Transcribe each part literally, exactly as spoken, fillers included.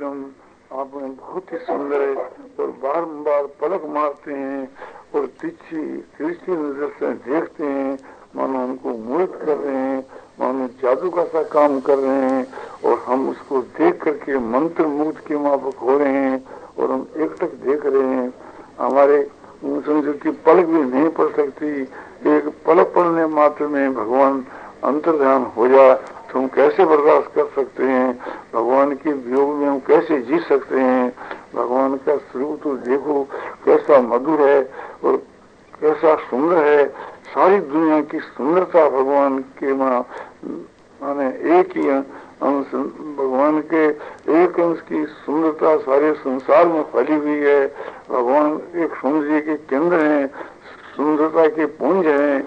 एकदम आपने बहुत ही सुंदर है और बारंबार पलक मारते हैं और तिरछी तिरछी नजर से देखते हैं, मानो उनको मोहित कर रहे हैं, मानो जादू का सा काम कर रहे हैं और हम उसको देख करके मंत्र मुग्ध के माफक हो रहे हैं और हम एकटक देख रहे हैं। हमारे समझो कि पलक भी नहीं पड़ सकती, एक पलक पड़ने मात्र में भगवान अंतर्ध्यान हो जाए तो हम कैसे बर्दाश्त कर सकते हैं, भगवान के वियोग में हम कैसे जी सकते हैं। भगवान का स्वरूप तो देखो कैसा मधुर है और कैसा सुंदर है, सारी दुनिया की सुंदरता भगवान के माने एक ही अंश, भगवान के एक अंश की सुंदरता सारे संसार में फैली हुई है। भगवान एक सौंदर्य के केंद्र हैं, सुंदरता के पुंज हैं।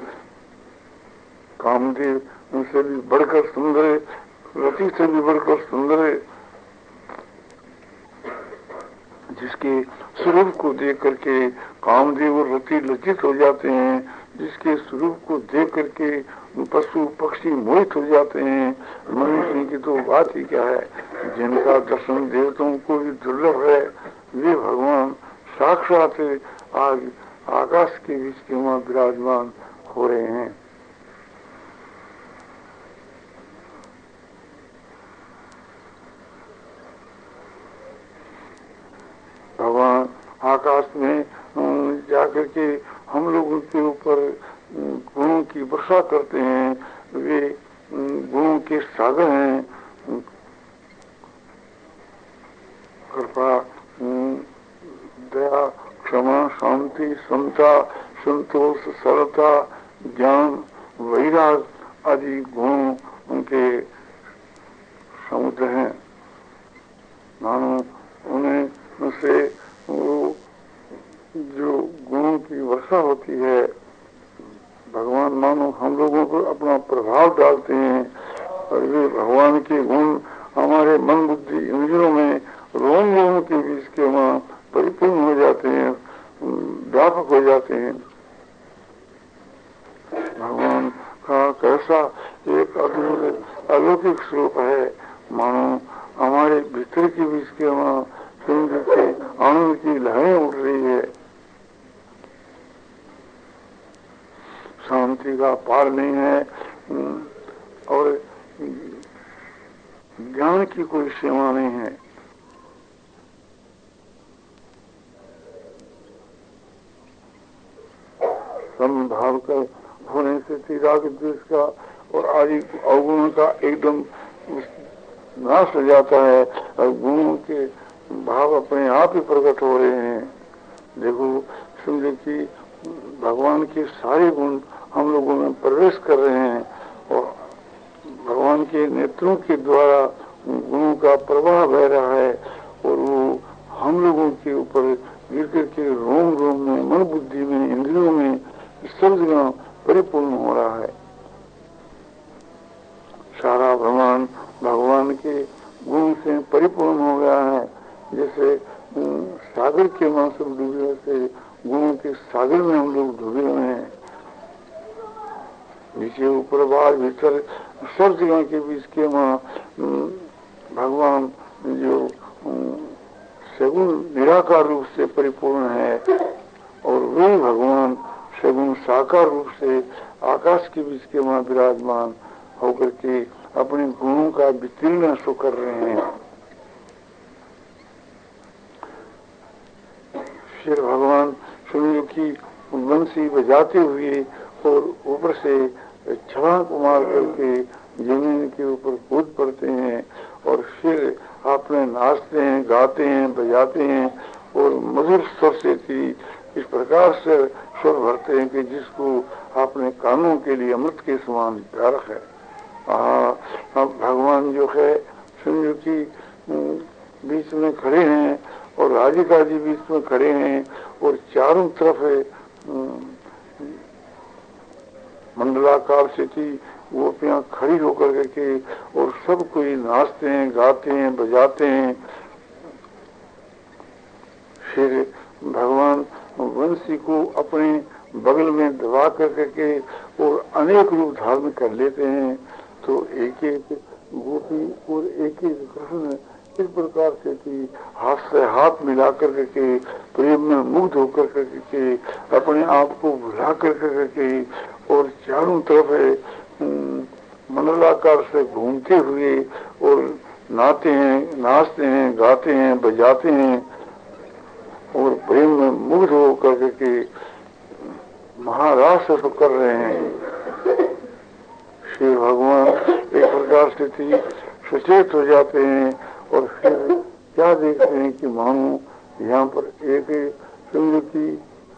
कामदेव उनसे भी बढ़कर सुंदर है, रति से भी बढ़कर सुंदर है, जिसके स्वरूप को देख करके कामदेव और रति लज्जित हो जाते हैं, जिसके स्वरूप को देख करके पशु पक्षी मोहित हो जाते हैं। मनुष्य की तो बात ही क्या है, जिनका दर्शन देवताओं को भी दुर्लभ है, वे भगवान साक्षात आज आकाश के बीच के वहां विराजमान हो रहे हैं। भगवान आकाश में जाकर के हम लोगों के ऊपर गुणों की वर्षा करते हैं, वे गुणों के सागर हैं। कृपा, दया, क्षमा, शांति, समता, संतोष, सरलता, ज्ञान, वैराग आदि गुण उनके समुद्र हैं। मानो उन्हें से वो जो गुणों की वर्षा होती है, भगवान मानो हम लोगों को अपना प्रभाव डालते हैं और वे भगवान के गुण हमारे मन बुद्धि इंद्रियों में रोम रोम के बीच के वहां परिपूर्ण हो जाते हैं, व्यापक हो जाते हैं। भगवान का कैसा एक अद्भुत अलौकिक स्वरूप है, मानो हमारे भीतर के बीच के वहां समुद्र से आनंद की लहरें उठ रही है। शांति का पार नहीं है और ज्ञान की कोई सीमा नहीं है। समभाव का होने से राग द्वेष का और आदि अवगुणों का एकदम नाश हो जाता है और गुणों के भाव अपने आप ही प्रकट हो रहे हैं। देखो समझे कि भगवान के सारे गुण हम लोगों में प्रवेश कर रहे हैं और भगवान के नेत्रों के द्वारा गुणों का प्रवाह बह रहा है और वो हम लोगों के ऊपर गिर कर के रोम रोम में, मन बुद्धि में, इंद्रियों में सब जगह परिपूर्ण हो रहा है। सारा ब्रह्मांड भगवान के गुण से परिपूर्ण हो गया है। जैसे सागर के मां सब डूबे से गुणों के सागर में हम लोग डूबे हुए हैं। नीचे ऊपर बाहर भीतर सब जगह के बीच के मां भगवान जो सगुण निराकार रूप से परिपूर्ण है और वे भगवान सगुण साकार रूप से आकाश के बीच के वहां विराजमान होकर के अपने गुणों का वितीर्ण शो कर रहे हैं। फिर भगवान सूर्य की बंसी बजाते हुए और ऊपर से छलांग मार करके जमीन के ऊपर कूद पड़ते हैं और फिर अपने नाचते हैं, गाते हैं, बजाते हैं और मधुर स्वर से थी इस प्रकार से स्वर भरते हैं कि जिसको अपने कानों के लिए अमृत के समान प्यारा है। अब भगवान जो है सूर्य की बीच में खड़े हैं और राधिका जी बीच में खड़े हैं और चारों तरफ है मंडलाकार से थी गोपियां खड़ी होकर के और सब कोई नाचते हैं, गाते हैं, बजाते हैं। फिर भगवान वंशी को अपने बगल में दबा कर के और अनेक रूप धारण कर लेते हैं। तो एक एक गोपी और एक एक कृष्ण इस प्रकार से कि हाथ से हाथ मिला कर के प्रेम में मुग्ध होकर के अपने आप को भुला कर के और चारों तरफ मंडलाकार से घूमते हुए और नाते हैं, नाचते हैं, गाते हैं, बजाते हैं और प्रेम में मुग्ध होकर के महारास तो कर रहे हैं। श्री भगवान एक प्रकार से थी सचेत हो जाते हैं और फिर क्या देखते हैं कि मानो यहाँ पर एक समझो की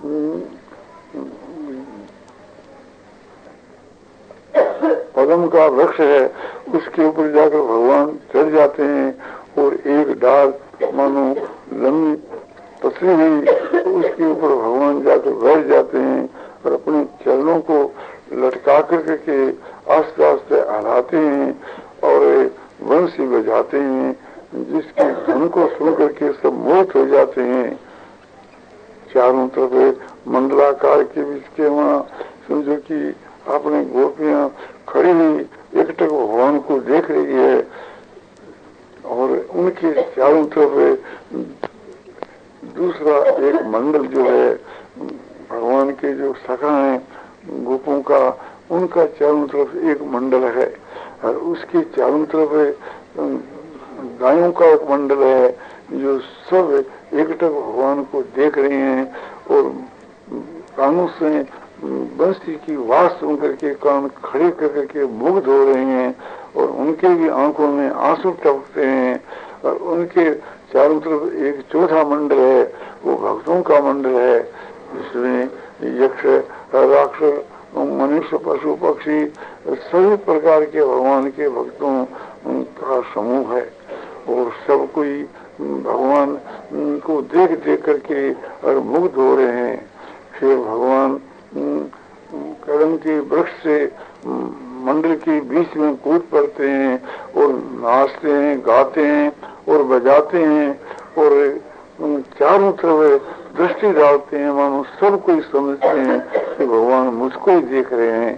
पद्म का वृक्ष है, उसके ऊपर जाकर भगवान चढ़ जाते हैं और एक डाल मानो लंबी पसली हुई उसके ऊपर भगवान जाकर बैठ जाते हैं और अपने चरणों को लटका कर के आस्ते आस्ते हलाते हैं और वंशी बजाते हैं, जिसकी धुन को सुन करके सब मोहित हो जाते हैं। चारों तरफ मंडलाकार के बीच के वहाँ समझो कि अपने गोपियां खड़ी हुई एकटक भगवान को देख रही है और उनके चारों तरफ दूसरा एक मंडल जो है भगवान के जो सखा हैं गोपों का, उनका चारों तरफ एक मंडल है और उसके चारों तरफ गायों का एक मंडल है जो सब एकटक भगवान को देख रहे हैं और कानों से बंसी की आवाज सुन करके कान खड़े कर के मुग्ध हो रहे हैं और उनके भी आंखों में आंसू टपकते हैं और उनके चारों तरफ एक चौथा मंडल है, वो भक्तों का मंडल है, जिसमें यक्ष, राक्षस, मनुष्य, पशु, पक्षी सभी प्रकार के भगवान के भक्तों का समूह है और सब कोई भगवान को देख देख करके और मुग्ध हो रहे हैं। फिर भगवान कदम के वृक्ष से मंडल के बीच में कूद पड़ते हैं और नाचते हैं, गाते हैं और बजाते हैं और चारों तरफ दृष्टि डालते हैं, मानो सब कोई समझते हैं कि भगवान मुझको ही देख रहे हैं।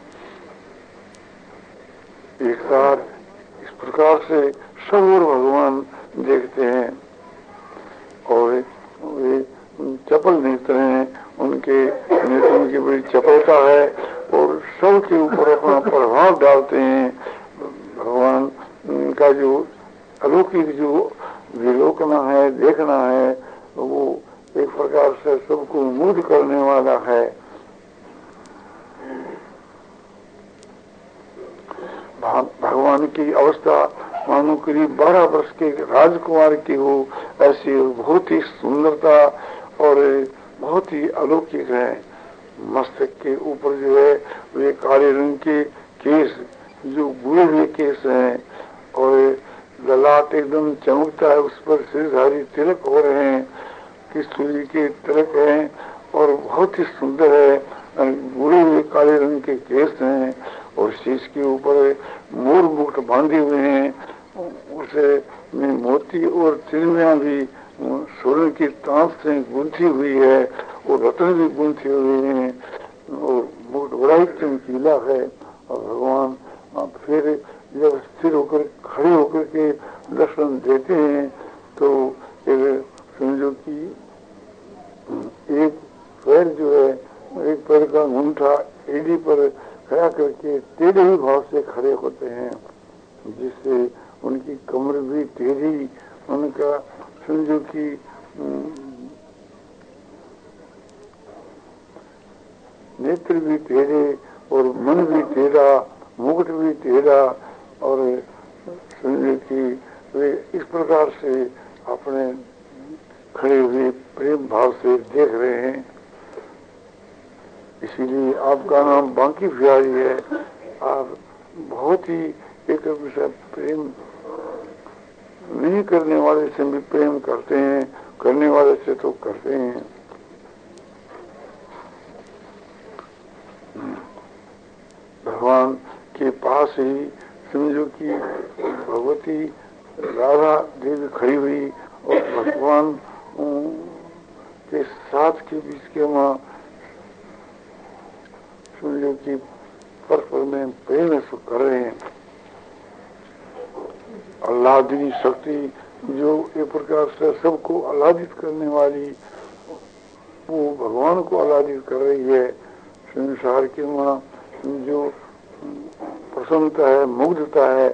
एक साथ इस प्रकार से सब और भगवान देखते हैं और वे चपल नेत्र हैं, उनके नेत्रों की बड़ी चपलता है और सबके ऊपर अपना प्रभाव डालते हैं। भगवान का जो अलौकिक जो विलोकना है, देखना है, वो एक प्रकार से सबको मुग्ध करने वाला है। भगवान की अवस्था मानो करीब बारह वर्ष के राजकुमार की हो, ऐसी बहुत ही सुंदरता और बहुत ही अलौकिक है। मस्तक के ऊपर जो है वे काले रंग के केस जो बुए हुए केस हैं और ललाट एकदम चमकता है, उस पर सिरधारी तिलक हो रहे हैं, किस्तूरी के तिलक हैं और बहुत ही सुंदर है। बुए हुए काले रंग के केस हैं और शीश के ऊपर मोर मुकुट बांधे हुए हैं, उसे में मोती और तिलमियां भी स्वर्ण की तांत से गूंथी हुई है और रत्न भी गूंथे हुए हैं और मुकुट बड़ा ही चमकीला है। और भगवान फिर जब स्थिर होकर खड़े होकर के दर्शन देते हैं तो एक समझो कि एक पैर जो है, एक पैर का अंगूठा एड़ी पर खड़ा करके टेढ़े ही भाव से खड़े होते हैं, जिससे उनकी कमर भी टेढ़ी, उनका समझो कि नेत्र भी टेढ़े और मन भी टेढ़ा, मुकुट भी टेढ़ा और समझो कि वे इस प्रकार से अपने खड़े हुए प्रेम भाव से देख रहे हैं। इसीलिए आपका नाम बांकी बिहारी है। आप बहुत ही एक विषय प्रेम नहीं करने वाले से भी प्रेम करते हैं, करने वाले से तो करते हैं। भगवान के पास ही समझो कि भगवती राधा देवी खड़ी हुई और भगवान के साथ के बीच के वहाँ समझो कि परस्पर में प्रेम कर रहे हैं। अल्लाह दी शक्ति जो एक प्रकार से सबको आह्लादित करने वाली, वो भगवान को आह्लादित कर रही है। संसार के वहाँ जो प्रसन्नता है, मुग्धता है,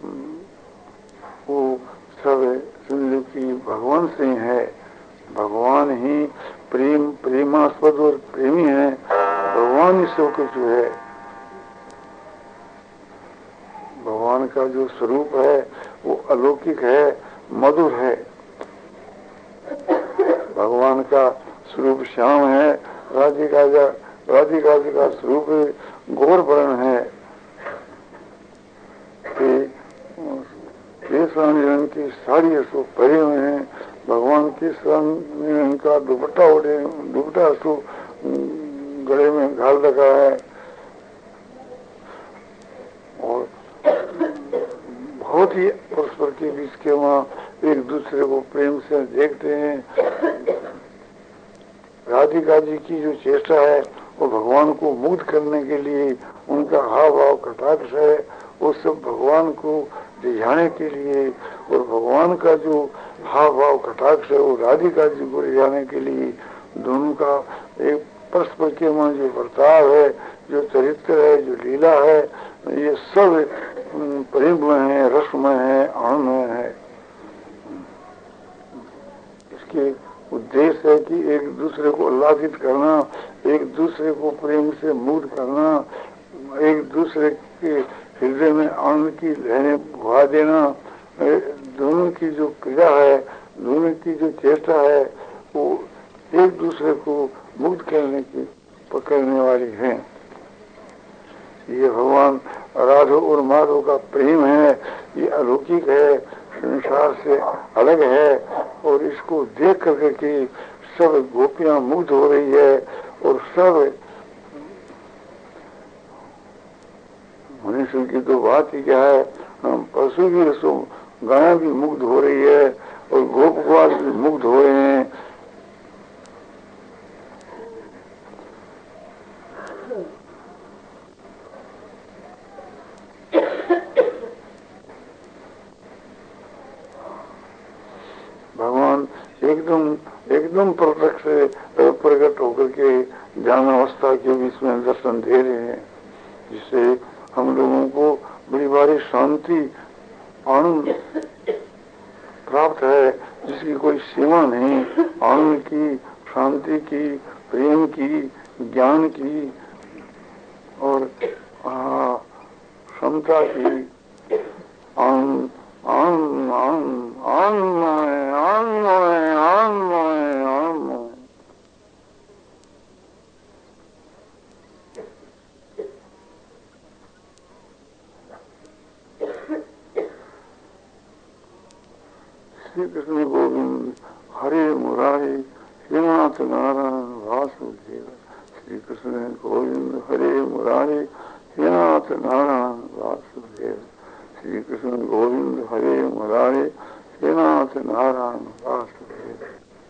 वो सब समझो कि भगवान से है। भगवान ही प्रेम प्रेमास्पद और प्रेमी है। भगवान ही सब कुछ है। भगवान का जो स्वरूप है वो अलौकिक है, मधुर है। भगवान का स्वरूप श्याम है। राधिका राधिका जी का स्वरूप गौर वर्ण है। रंग की साड़ी उसको पहने हुए हैं। भगवान के रंग का दुपट्टा ओढ़े, दुपट्टा उसको गले में घाल रखा है। और बहुत ही परस्पर के बीच के वहाँ एक दूसरे को प्रेम से देखते हैं। राधिका जी की जो चेष्टा है वो भगवान को मुग्ध करने के लिए, उनका हाव भाव कटाक्ष है वो सब भगवान को रिझाने के लिए, और भगवान का जो हाव भाव कटाक्ष है वो राधिका जी को रिझाने के लिए। दोनों का एक परस्पर के वहाँ जो बर्ताव है, जो चरित्र है, जो लीला है, ये सब प्रेममय है, रसमय है, आनंदमय है। इसके उद्देश्य है कि एक दूसरे को आह्लादित करना, एक दूसरे को प्रेम से मुग्ध करना, एक दूसरे के हृदय में आनंद की लहरें बहा देना। दोनों की जो क्रिया है, दोनों की जो चेष्टा है, वो एक दूसरे को मुग्ध करने की पकड़ने वाली है। ये भगवान राधो और माधव का प्रेम है, ये अलौकिक है, संसार से अलग है। और इसको देख करके कि सब गोपियां मुग्ध हो रही है, और सब मनुष्य की तो बात ही क्या है, हम पशु भी सो गाय भी मुग्ध हो रही है, और गोप ग्वाल भी मुग्ध हो रहे हैं। भगवान एकदम एकदम प्रत्यक्ष से प्रकट होकर के ज्ञान अवस्था के बीच में दर्शन दे रहे हैं, जिससे हम लोगों को बड़ी भारी शांति आनंद प्राप्त है, जिसकी कोई सीमा नहीं। आनंद की, शांति की, प्रेम की, ज्ञान की और क्षमता की। आनंद आनंद आनंद आनंदमय आनंदमय आनंदमय आनंदमय। श्री कृष्ण गोविंद हरे मुरारी हे नाथ नारायण वासुदेव। श्री कृष्ण गोविंद हरे मुरारी हे नाथ नारायण वासुदेव। श्री कृष्ण गोविंद हरे मुरारी हे नाथ नारायण वासुदेव।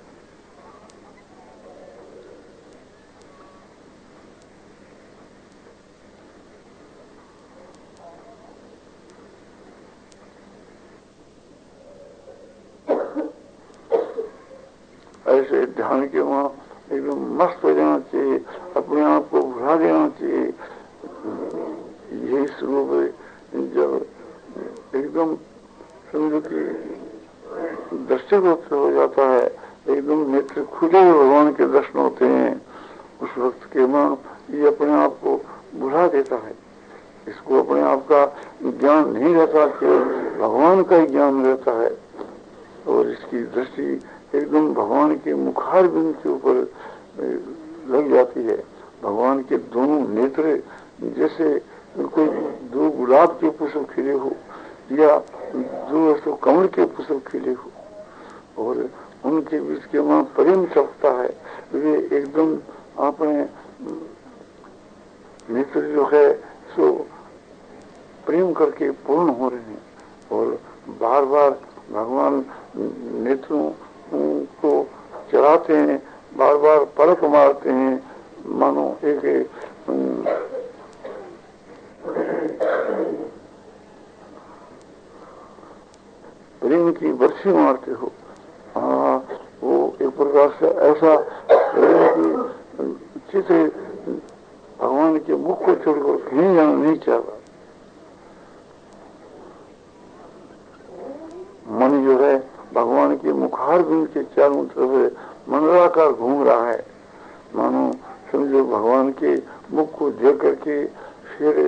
ऐसे ध्यान के वहाँ एकदम मस्त हो जाना चाहिए, अपने आप को भुला देना चाहिए। यही स्वरूप है। जब एकदम समझो कि दृष्टिगोचर हो जाता है, एकदम नेत्र खुले भगवान के दर्शन होते हैं, उस वक्त के वहाँ ये अपने आप को भुला देता है। इसको अपने आप का ज्ञान नहीं रहता, केवल भगवान का ही ज्ञान रहता है। और इसकी दृष्टि एकदम भगवान के मुखार बिंदु के ऊपर लग जाती है। भगवान के दोनों नेत्र जैसे कोई दो गुलाब के पुष्प खिले हो, या दो तो कमल के पुष्प खिले हो, और उनके बीच के वहाँ प्रेम चपकता है। वे एकदम अपने नेत्र जो है सो प्रेम करके पूर्ण हो रहे हैं, और बार बार भगवान नेत्रों को चलाते हैं, बार बार पलक मारते हैं, मानो एक प्रेम की वर्षी मारते हो। हाँ, वो एक प्रकार से ऐसा प्रेम की चित्र भगवान के मुख को छोड़कर कहीं जाना नहीं चाहता। मन जो है भगवान के मुखार बिंद के चारों तरफ मंडलाकार घूम रहा है। मानो समझो भगवान के मुख को देख करके फिर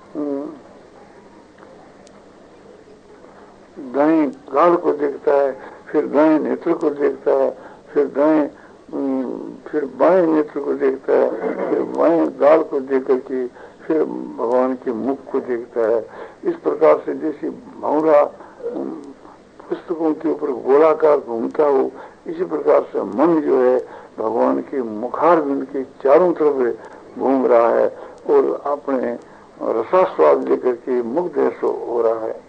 दाएं गाल को देखता है, फिर दाएं नेत्र को देखता है, फिर दाएं फिर बाएं नेत्र को देखता है, फिर बाएं गाल को देख करके फिर भगवान के मुख को देखता है। इस प्रकार से जैसे भौरा पुस्तकों के ऊपर गोलाकार घूमता हो, इसी प्रकार से मन जो है भगवान के मुखार बिंद के चारों तरफ घूम रहा है और अपने रसास्वाद लेकर के मुग्ध हो रहा है।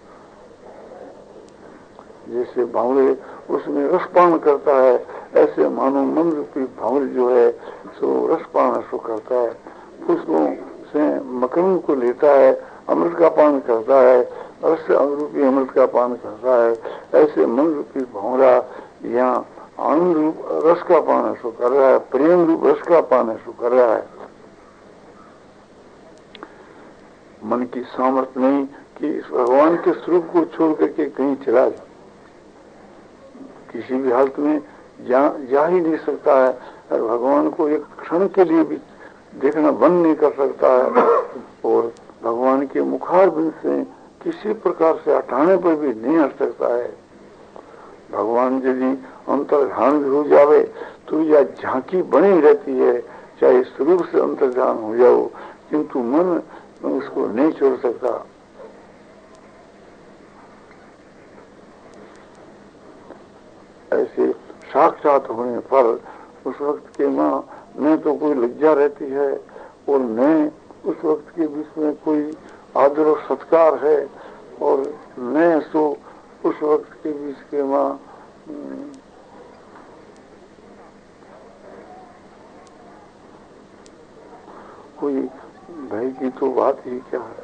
जैसे भावरे उसमें रसपान करता है, ऐसे मानो मन रूपी भावरे जो है सो रसपान सो करता है। पुष्पों से मकरंद को लेता है, अमृत का पान करता है, रस रूपी अमृत का पान करता है। ऐसे मन रूपी भौरा यहाँ आनंद रूप रस का पान सो कर रहा है, प्रेम रूप रस का पान सो कर रहा है। मन की सामर्थ्य नहीं कि इस भगवान के स्वरूप को छोड़ करके कहीं चला जाए, किसी भी हालत में जा, जा ही नहीं सकता है और भगवान को एक क्षण के लिए भी देखना बंद नहीं कर सकता है और भगवान के मुखार बिंद से किसी प्रकार से हटाने पर भी नहीं हट सकता है। भगवान यदि अंतर्ध्यान भी हो जावे तो यह झांकी बनी रहती है, चाहे स्वरूप से अंतर्ध्यान हो जाओ, किंतु मन उसको नहीं छोड़ सकता। ऐसे साक्षात होने पर उस वक्त के माँ न तो कोई लज्जा रहती है और न उस वक्त के बीच में कोई आदर और सत्कार है और न तो उस वक्त के बीच के माँ कोई भय की तो बात ही क्या है।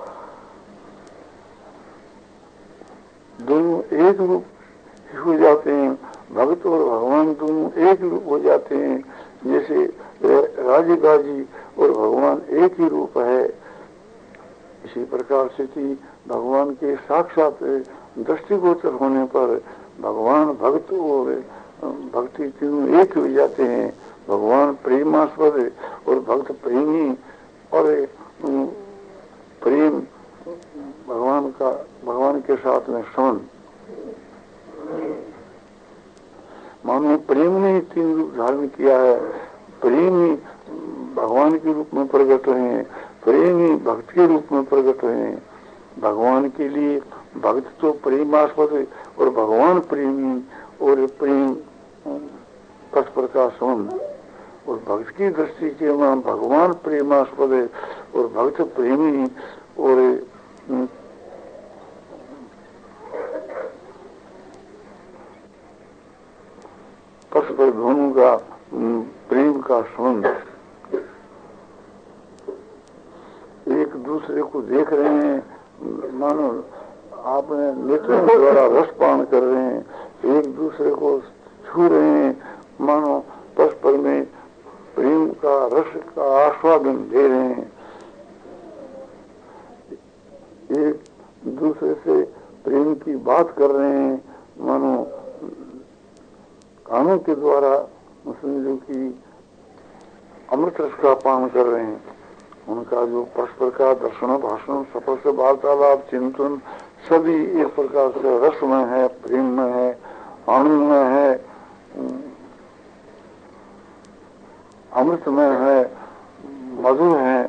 दोनों एक रूप हो जाते हैं, भक्त और भगवान दोनों एक रूप हो जाते हैं। जैसे राधिका जी और भगवान एक ही रूप है, इसी प्रकार से कि भगवान के साक्षात दृष्टिगोचर होने पर भगवान भक्त और भक्ति तीनों एक हो जाते हैं। भगवान प्रेमास्पद और भक्त प्रेमी और प्रेम भगवान का भगवान के साथ में समान। मानो प्रेम ने ही तीन रूप धारण किया है, प्रेम ही भगवान के रूप में प्रकट हुए, प्रेम ही भक्त के रूप में प्रकट हुए। भगवान के लिए भक्त तो प्रेमास्पद और भगवान प्रेमी और प्रेम परस्पर का संबंध, और भक्त की दृष्टि के वहां भगवान प्रेमास्पद और भक्त प्रेमी और परस्पर दोनों का प्रेम का संबंध। एक दूसरे को देख रहे हैं, मानो आपने नेत्रों द्वारा रसपान कर रहे हैं, एक दूसरे को छू रहे हैं, मानो परस्पर में प्रेम का रस का आस्वादन दे रहे हैं। एक दूसरे से प्रेम की बात कर रहे हैं, मानो कानों के द्वारा समझो कि अमृत रस का पान कर रहे हैं। उनका जो परस्पर का दर्शन भाषण सफल से वार्तालाप चिंतन सभी एक प्रकार से रसमय है, प्रेममय है, आनंदमय है, अमृतमय है, मधुर है।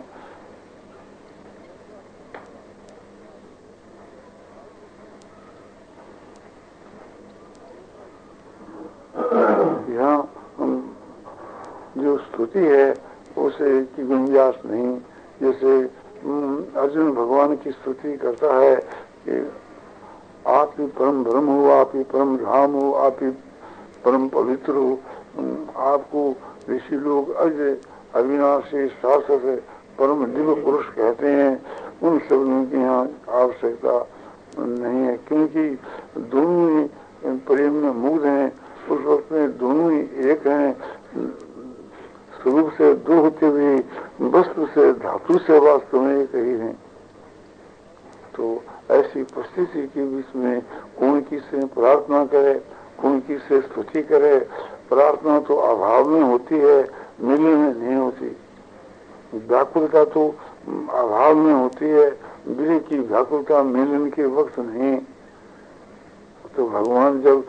यहाँ जो स्तुति है उसे की गुंजाइश नहीं। जैसे अर्जुन भगवान की स्तुति करता है कि आप ही परम ब्रह्म हो, आप ही परम धाम हो, आप ही परम पवित्र हो। आपको ऋषि लोग अजय अविनाशी शाश्वत परम दिव्य पुरुष कहते हैं। उन शब्दों की यहाँ आवश्यकता नहीं है, क्योंकि दोनों ही प्रेम में मुग्ध हैं। उस वक्त में दोनों ही एक हैं, स्वरूप से दो होते हुए वस्तु से धातु से वास्तव में एक ही हैं। तो ऐसी परिस्थिति के बीच में कौन किससे प्रार्थना करे, कौन किससे स्तुति करे। प्रार्थना तो अभाव में होती है, मिलने में नहीं होती। व्याकुलता तो अभाव में होती है, विरह की व्याकुलता मिलन के वक्त नहीं। तो भगवान जब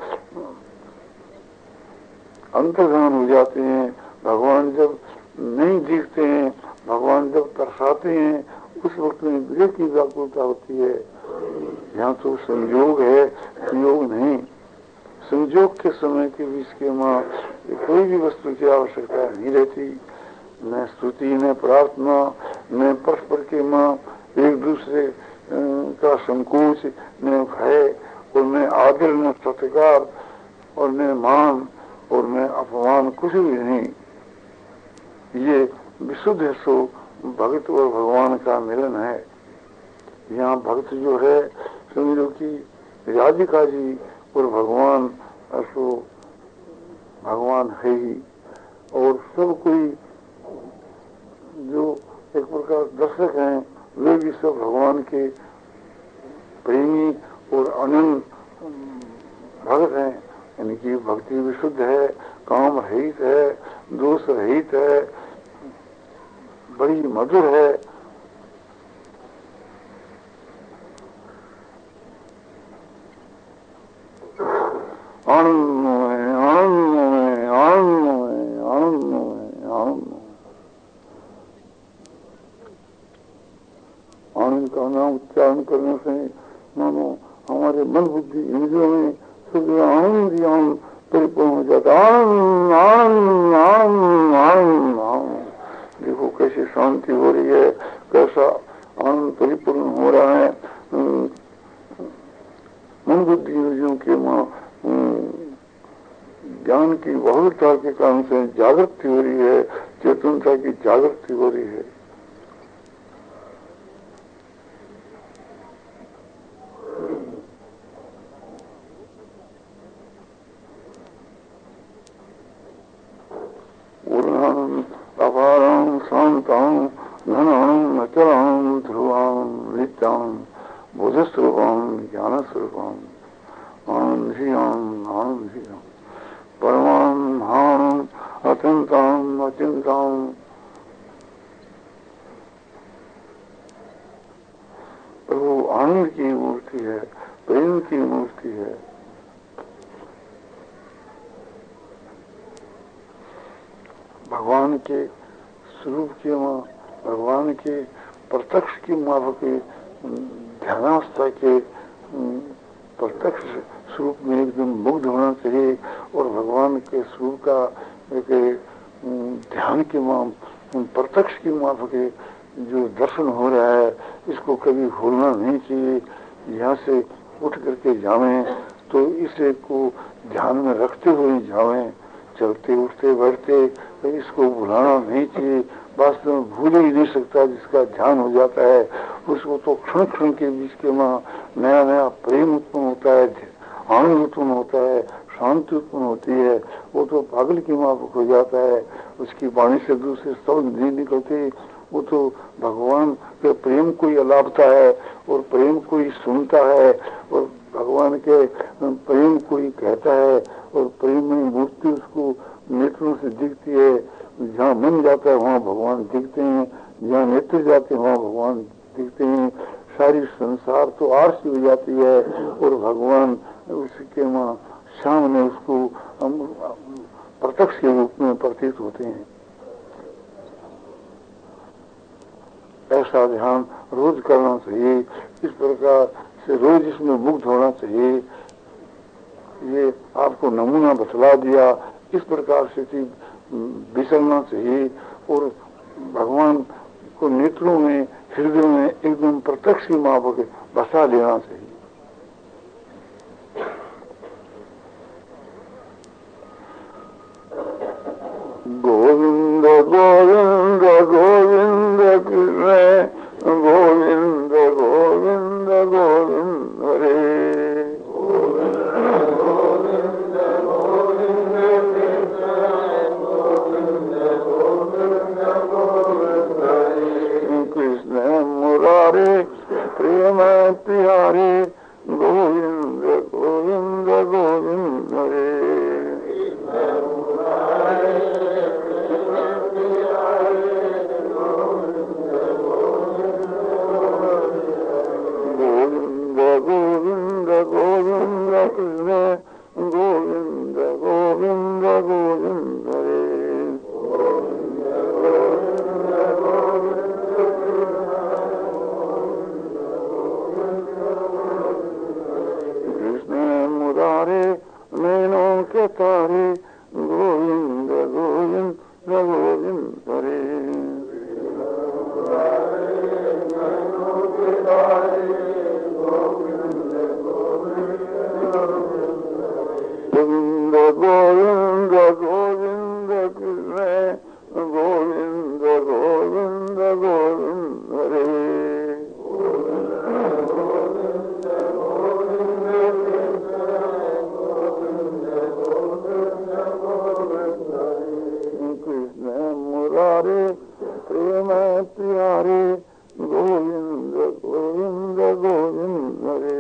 अंतर्धान हो जाते हैं, भगवान जब नहीं दिखते हैं, भगवान जब तरसाते हैं, उस वक्त में विरह की व्याकुलता होती है। यहाँ तो संयोग है, संयोग नहीं। संयोग के समय के बीच के माँ कोई भी वस्तु की आवश्यकता नहीं रहती, न स्तुति, न प्रार्थना, न परस्पर के माँ एक दूसरे का संकोच, न भय, और न आदर, न सत्कार, और न मान, और न अपमान, कुछ भी नहीं। ये विशुद्ध सो भक्त और भगवान का मिलन है। यहाँ भक्त जो है समझो कि राधिका जी और भगवान सो भगवान है ही, और सब कोई जो एक प्रकार दर्शक हैं वे भी सब भगवान के प्रेमी और अनंत भक्त हैं। इनकी भक्ति विशुद्ध है, काम रहित है, दोष रहित है, बड़ी मधुर है। आनंद में आनंद में आनंद में आनंद में आनंद आनंद का नाम उच्चारण करने से मानो हमारे मन बुद्धि इंद्रियों में शुद्ध आनंद ही आनंद परिपूर्ण हो जाता। आनंद आनंद आनंद आनंद आनंद। देखो कैसी शांति हो रही है, कैसा आनंद परिपूर्ण हो रहा है। मन बुद्धि इंद्रियों के मां ज्ञान की बहुलता के कारण से जागृति हो रही है, चेतनता की जागृति हो रही है। अपारं शांतं घनं अचलं ध्रुवं नित्यं बोधस्वरूपं ज्ञानस्वरूपं आनंदीयं आनंदीयं परमं महानं अत्यंतं अचिंतं। प्रभु आनंद की मूर्ति है, प्रेम की मूर्ति है। भगवान के स्वरूप की भगवान के प्रत्यक्ष की मार्ग के ध्यानावस्था के प्रत्यक्ष स्वरूप में एकदम मुग्ध होना चाहिए, और भगवान के स्वरूप का एक ध्यान के प्रत्यक्ष की मार्ग के जो दर्शन हो रहा है इसको कभी भूलना नहीं चाहिए। यहाँ से उठ करके जावें तो इसे को ध्यान में रखते हुए जावें, चलते उठते बैठते तो इसको भुलाना नहीं चाहिए। वास्तव में भूल ही नहीं सकता जिसका ध्यान हो जाता है, उसको तो क्षण क्षण के बीच के वहाँ नया नया प्रेम उत्पन्न होता है, आनंद उत्पन्न होता है, शांति उत्पन्न होती है। वो तो पागल की माफक हो जाता है, उसकी वाणी से दूसरे शब्द नहीं निकलते। वो तो भगवान के प्रेम को ही अलापता है और प्रेम को ही सुनता है और भगवान के प्रेम को ही कहता है, और प्रेम में मूर्ति उसको नेत्रों से दिखती है। जहाँ मन जाता है वहाँ भगवान दिखते हैं, जहाँ नेत्र जाते हैं वहाँ भगवान दिखते हैं। सारी संसार तो आरसी हो जाती है और भगवान उसके वहाँ सामने उसको प्रत्यक्ष के रूप में प्रतीत होते हैं। ऐसा ध्यान रोज करना चाहिए, इस प्रकार से रोज इसमें मुग्ध होना चाहिए। ये आपको नमूना बतला दिया, इस प्रकार से विचरना चाहिए और भगवान को नेत्रों में हृदय में एकदम प्रत्यक्ष की माप के बसा लेना चाहिए। गोविंद गोविंद गोविंद कृष्ण गोविंद गोविंद गोविंद मुरारे प्रेम प्यारे गोविंद गोविंद गोविंद रे।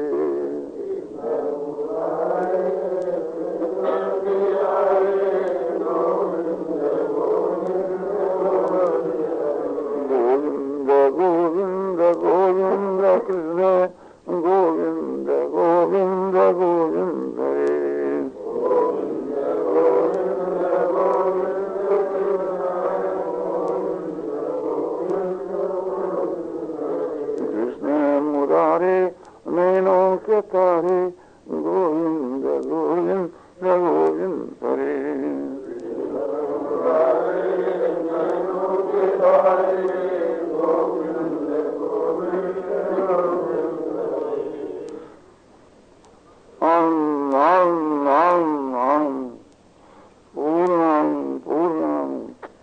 गोविंद गोविंद गोविंद कृष्ण गोविंद गोविंद गोविंद रे। कृष्ण मुरारे नैनों के तारे गोविंद गोविंद गोविंद रे। Om Om Om Om Purnam Purnam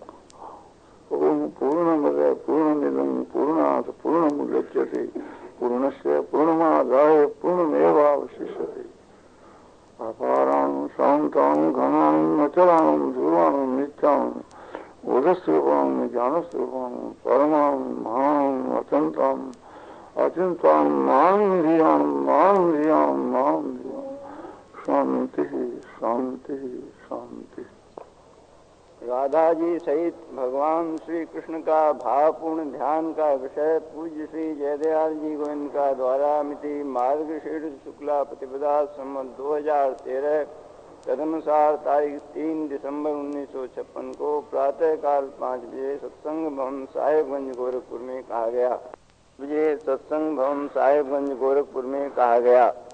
Purnamada Purnamidam Purnat Purnamudachyate Purnasya Purnamadaaya Purnamevavasishyate Aparam Santam Ghanam Achalam Dhruvam Nityam Udasrupam Jnanasrupam Paramam Maham Atantam Atintam Manandiyam Manandiyam Manandiyam शांति शांति शांति। राधा जी सहित भगवान श्री कृष्ण का भावपूर्ण ध्यान का विषय पूज्य श्री जयदयाल जी गोविंद का द्वारा मिति मार्गशीर्ष शुक्ला प्रतिपदा संवत दो हजार तेरह तदनुसार तारीख तीन दिसंबर उन्नीस सौ छप्पन को प्रातः काल पाँच बजे सत्संग भवन साहेबगंज गोरखपुर में कहा गया। बजे सत्संग भवन साहेबगंज गोरखपुर में कहा गया।